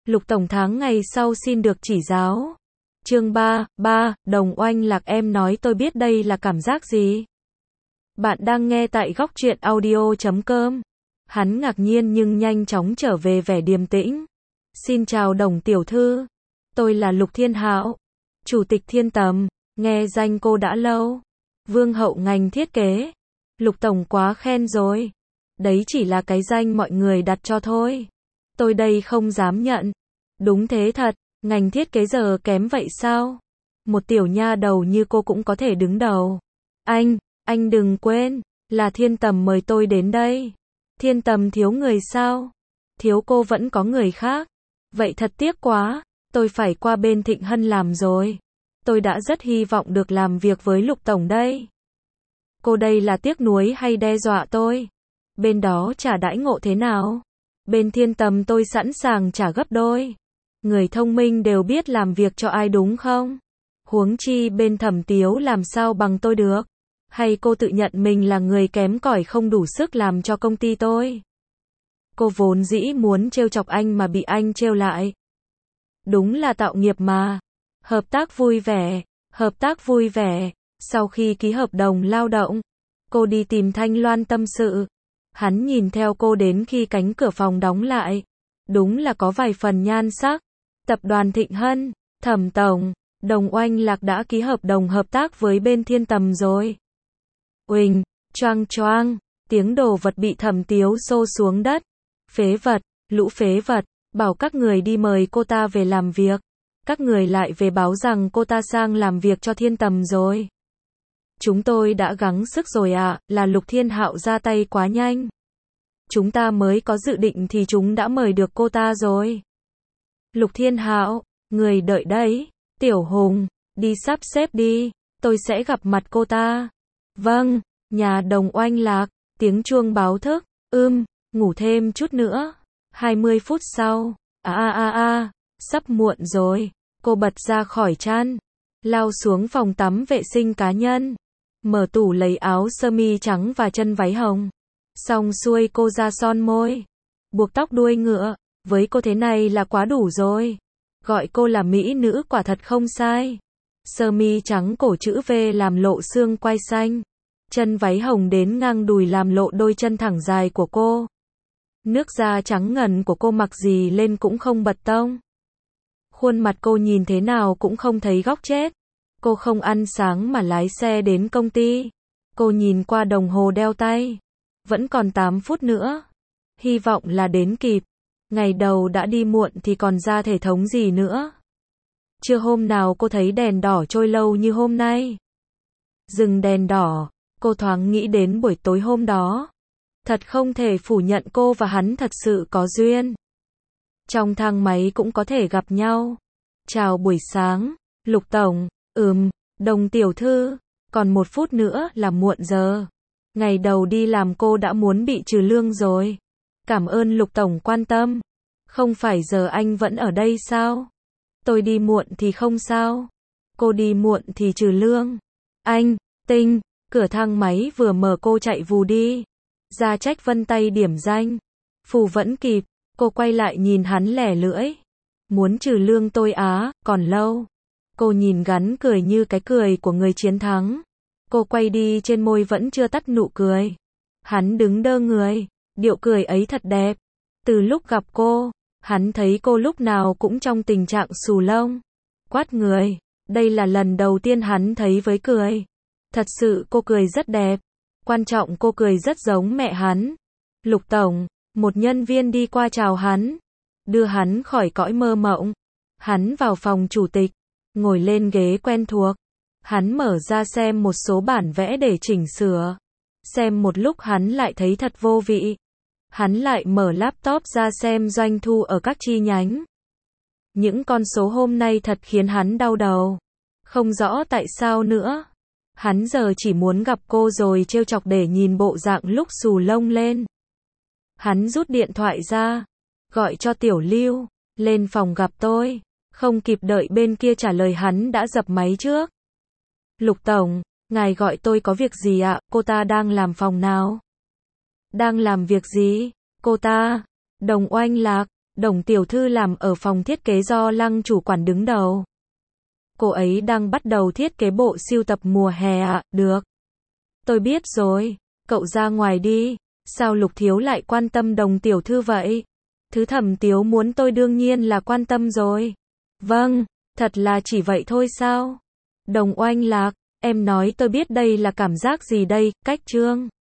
Lục Tổng tháng ngày sau xin được chỉ giáo. Chương 3, Đồng Oanh Lạc em nói tôi biết đây là cảm giác gì. Bạn đang nghe tại góc truyện audio.com. Hắn ngạc nhiên nhưng nhanh chóng trở về vẻ điềm tĩnh. Xin chào Đồng tiểu thư. Tôi là Lục Thiên Hạo, Chủ tịch Thiên Tầm, nghe danh cô đã lâu. Vương hậu ngành thiết kế. Lục Tổng quá khen rồi. Đấy chỉ là cái danh mọi người đặt cho thôi. Tôi đây không dám nhận. Đúng thế thật, ngành thiết kế giờ kém vậy sao? Một tiểu nha đầu như cô cũng có thể đứng đầu. Anh đừng quên, là Thiên Tầm mời tôi đến đây. Thiên Tầm thiếu người sao? Thiếu cô vẫn có người khác. Vậy thật tiếc quá, tôi phải qua bên Thịnh Hân làm rồi. Tôi đã rất hy vọng được làm việc với Lục Tổng đây. Cô đây là tiếc nuối hay đe dọa tôi? Bên đó trả đãi ngộ thế nào? Bên Thiên Tầm tôi sẵn sàng trả gấp đôi. Người thông minh đều biết làm việc cho ai đúng không? Huống chi bên Thẩm Tiếu làm sao bằng tôi được? Hay cô tự nhận mình là người kém cỏi không đủ sức làm cho công ty tôi? Cô vốn dĩ muốn trêu chọc anh mà bị anh trêu lại. Đúng là tạo nghiệp mà. Hợp tác vui vẻ. Sau khi ký hợp đồng lao động, cô đi tìm Thanh Loan tâm sự. Hắn nhìn theo cô đến khi cánh cửa phòng đóng lại. Đúng là có vài phần nhan sắc. Tập đoàn Thịnh Hân, Thẩm Tổng, Đồng Oanh Lạc đã ký hợp đồng hợp tác với bên Thiên Tầm rồi. Uỳnh, choang choang, tiếng đồ vật bị Thẩm Tiếu xô xuống đất. Phế vật, lũ phế vật, bảo các người đi mời cô ta về làm việc. Các người lại về báo rằng cô ta sang làm việc cho Thiên Tầm rồi. Chúng tôi đã gắng sức rồi ạ, là Lục Thiên Hạo ra tay quá nhanh. Chúng ta mới có dự định thì chúng đã mời được cô ta rồi. Lục Thiên Hạo, người đợi đấy. Tiểu Hùng, đi sắp xếp đi, tôi sẽ gặp mặt cô ta. Vâng, nhà Đồng Oanh Lạc, tiếng chuông báo thức. Ngủ thêm chút nữa. 20 phút sau. Sắp muộn rồi. Cô bật ra khỏi chăn, lao xuống phòng tắm vệ sinh cá nhân, mở tủ lấy áo sơ mi trắng và chân váy hồng. Xong xuôi cô ra son môi, buộc tóc đuôi ngựa. Với cô thế này là quá đủ rồi. Gọi cô là mỹ nữ quả thật không sai. Sơ mi trắng cổ chữ V làm lộ xương quai xanh. Chân váy hồng đến ngang đùi làm lộ đôi chân thẳng dài của cô. Nước da trắng ngần của cô mặc gì lên cũng không bật tông. Khuôn mặt cô nhìn thế nào cũng không thấy góc chết. Cô không ăn sáng mà lái xe đến công ty. Cô nhìn qua đồng hồ đeo tay. Vẫn còn 8 phút nữa. Hy vọng là đến kịp. Ngày đầu đã đi muộn thì còn ra thể thống gì nữa. Chưa hôm nào cô thấy đèn đỏ trôi lâu như hôm nay. Dừng đèn đỏ, cô thoáng nghĩ đến buổi tối hôm đó. Thật không thể phủ nhận cô và hắn thật sự có duyên. Trong thang máy cũng có thể gặp nhau. Chào buổi sáng, Lục Tổng. Đồng tiểu thư, còn 1 phút nữa là muộn giờ. Ngày đầu đi làm cô đã muốn bị trừ lương rồi. Cảm ơn Lục Tổng quan tâm. Không phải giờ anh vẫn ở đây sao? Tôi đi muộn thì không sao. Cô đi muộn thì trừ lương. Cửa thang máy vừa mở cô chạy vù đi. Ra trách vân tay điểm danh. Phù vẫn kịp. Cô quay lại nhìn hắn lẻ lưỡi. Muốn trừ lương tôi á, còn lâu. Cô nhìn gắn cười như cái cười của người chiến thắng. Cô quay đi trên môi vẫn chưa tắt nụ cười. Hắn đứng đơ người. Điệu cười ấy thật đẹp. Từ lúc gặp cô, hắn thấy cô lúc nào cũng trong tình trạng xù lông. Quát người. Đây là lần đầu tiên hắn thấy với cười. Thật sự cô cười rất đẹp. Quan trọng cô cười rất giống mẹ hắn. Lục Tổng, một nhân viên đi qua chào hắn. Đưa hắn khỏi cõi mơ mộng. Hắn vào phòng chủ tịch. Ngồi lên ghế quen thuộc. Hắn mở ra xem một số bản vẽ để chỉnh sửa. Xem một lúc hắn lại thấy thật vô vị. Hắn lại mở laptop ra xem doanh thu ở các chi nhánh. Những con số hôm nay thật khiến hắn đau đầu. Không rõ tại sao nữa. Hắn giờ chỉ muốn gặp cô rồi trêu chọc để nhìn bộ dạng lúc xù lông lên. Hắn rút điện thoại ra. Gọi cho Tiểu Lưu. Lên phòng gặp tôi. Không kịp đợi bên kia trả lời hắn đã dập máy trước. Lục Tổng, ngài gọi tôi có việc gì ạ? Cô ta đang làm phòng nào? Đang làm việc gì? Cô ta? Đồng Oanh Lạc. Đồng tiểu thư làm ở phòng thiết kế do Lăng chủ quản đứng đầu. Cô ấy đang bắt đầu thiết kế bộ sưu tập mùa hè ạ, được. Tôi biết rồi, cậu ra ngoài đi. Sao Lục Thiếu lại quan tâm Đồng tiểu thư vậy? Thứ Thẩm Tiếu muốn tôi đương nhiên là quan tâm rồi. Vâng, thật là chỉ vậy thôi sao? Đồng Oanh Lạc, em nói tôi biết đây là cảm giác gì đây, cách chương.